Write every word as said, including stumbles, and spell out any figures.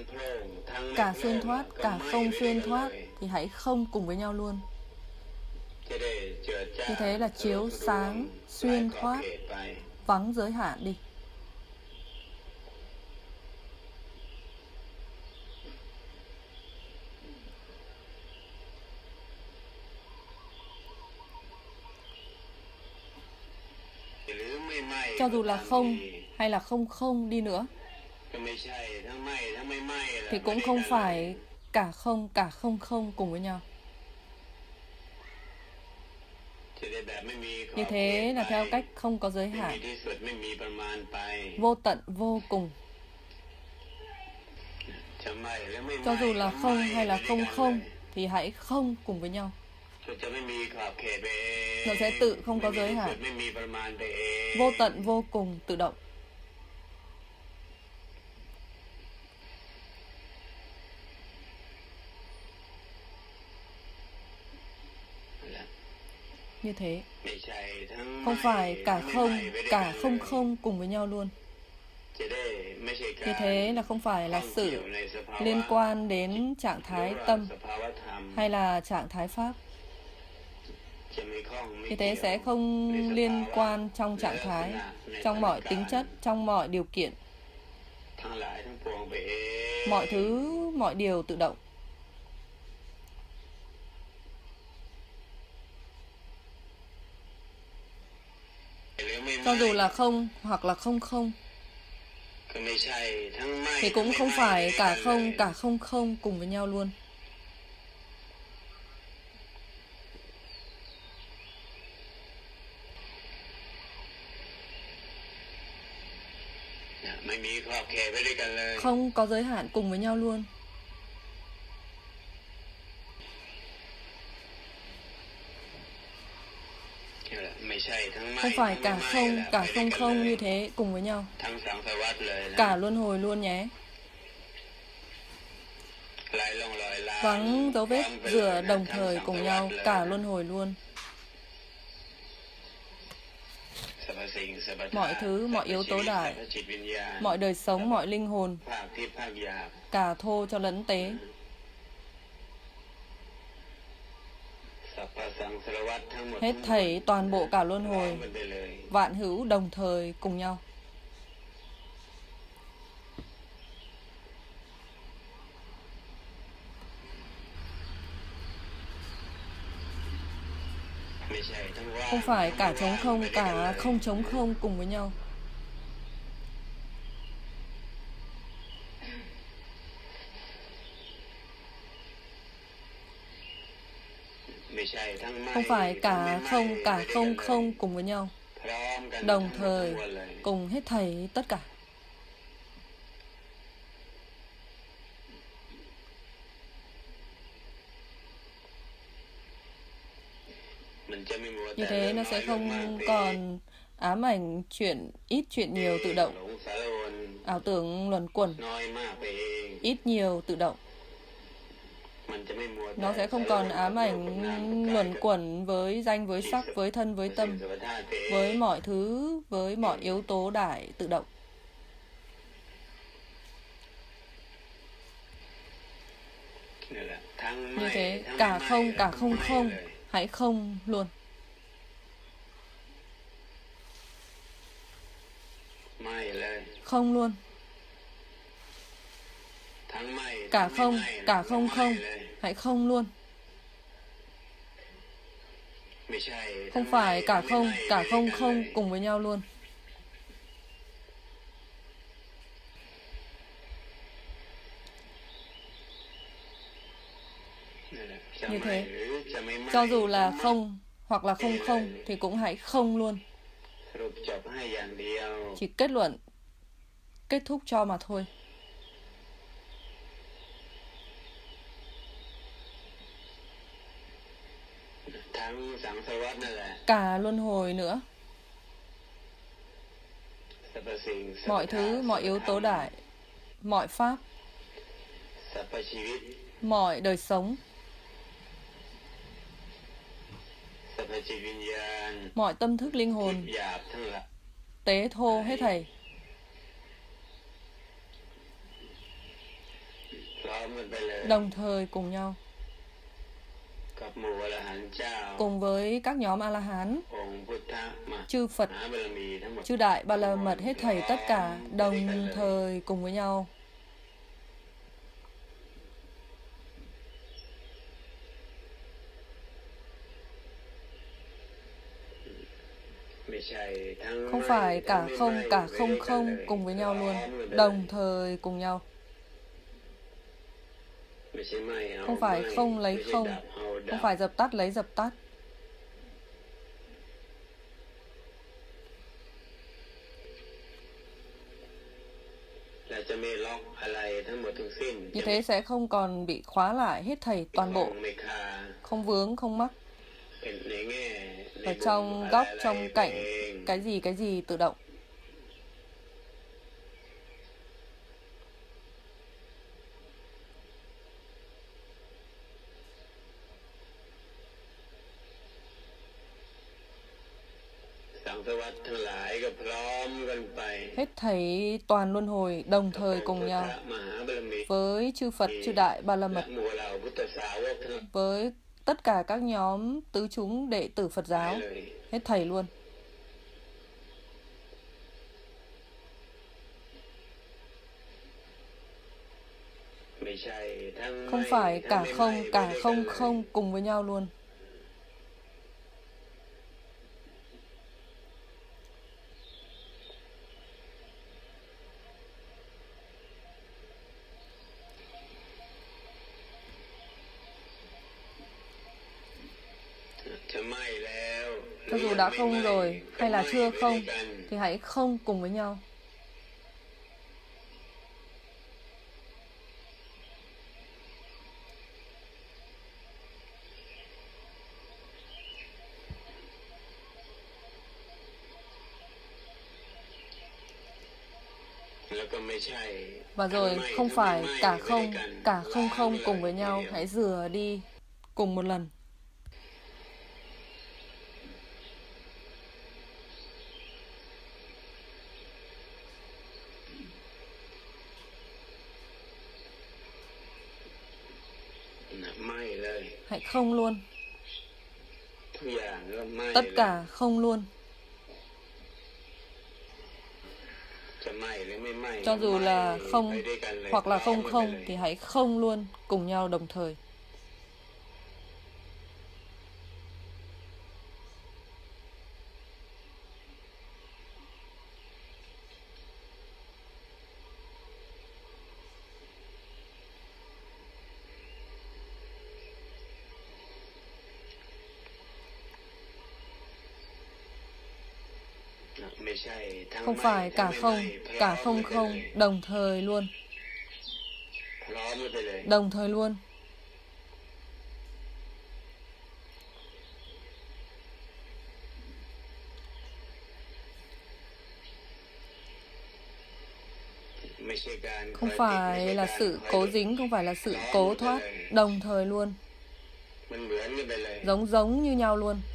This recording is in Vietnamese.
cả xuyên thoát, cả không xuyên thoát thì hãy không cùng với nhau luôn. Như thế là chiếu sáng, xuyên thoát, vắng giới hạn đi. Cho dù là không hay là không không đi nữa thì cũng không phải cả không, cả không không cùng với nhau. Như thế là theo cách không có giới hạn, vô tận, vô cùng. Cho dù là không hay là không không thì hãy không cùng với nhau. Nó sẽ tự không có giới hạn, vô tận, vô cùng, tự động. Như thế, không phải cả không, cả không không cùng với nhau luôn. Như thế là không phải là sự liên quan đến trạng thái tâm hay là trạng thái pháp. Như thế sẽ không liên quan trong trạng thái, trong mọi tính chất, trong mọi điều kiện. Mọi thứ, mọi điều tự động. Cho dù là không hoặc là không không thì cũng không phải cả không, cả không không cùng với nhau luôn. Không có giới hạn cùng với nhau luôn. Không phải cả không, cả không không như thế cùng với nhau. Cả luân hồi luôn nhé. Vắng dấu vết rửa đồng thời cùng nhau, cả luân hồi luôn. Mọi thứ, mọi yếu tố đại, mọi đời sống, mọi linh hồn, cả thô cho lẫn tế. Hết thảy toàn bộ cả luân hồi, vạn hữu đồng thời cùng nhau. Không phải cả trống không, cả không trống không cùng với nhau. Không phải cả không, cả không không cùng với nhau. Đồng thời, cùng hết thảy tất cả. Như thế nó sẽ không còn ám ảnh chuyện ít chuyện nhiều tự động, ảo tưởng luẩn quẩn ít nhiều tự động. Nó sẽ không còn ám ảnh luẩn quẩn với danh, với sắc, với thân, với tâm, với mọi thứ, với mọi yếu tố đại tự động. Như thế, cả không, cả không không, hãy không luôn. Không luôn. Cả không, cả không không, hãy không luôn. Không phải cả không, cả không không cùng với nhau luôn. Như thế, cho dù là không hoặc là không không thì cũng hãy không luôn. Chỉ kết luận, kết thúc cho mà thôi. Cả luân hồi nữa. Mọi thứ, mọi yếu tố đại, mọi pháp, mọi đời sống, mọi tâm thức linh hồn, tế thô hết thảy, đồng thời cùng nhau, cùng với các nhóm A-la-hán, chư Phật, chư Đại Ba La Mật, hết thảy tất cả đồng thời cùng với nhau. Không phải cả không, cả không không cùng với nhau luôn, đồng thời cùng nhau. Không phải không lấy không, không phải dập tắt lấy dập tắt. Như thế sẽ không còn bị khóa lại hết thảy toàn bộ, không vướng, không mắc. Ở trong góc, trong cạnh, cái gì, cái gì tự động. Hết thảy toàn luân hồi đồng thời cùng nhau với chư Phật, chư Đại Ba La Mật, với tất cả các nhóm tứ chúng đệ tử Phật giáo, hết thảy luôn. Không phải cả không, cả không không cùng với nhau luôn. Cho dù đã không rồi hay là chưa không thì hãy không cùng với nhau. Và rồi không phải cả không, cả không không cùng với nhau, hãy rửa đi cùng một lần. Hãy không luôn. Tất cả không luôn. Cho dù là không hoặc là không không thì hãy không luôn cùng nhau đồng thời. Không phải cả không, cả không không đồng thời luôn. Đồng thời luôn. Không phải là sự cố dính, không phải là sự cố thoát, đồng thời luôn. Giống giống như nhau luôn.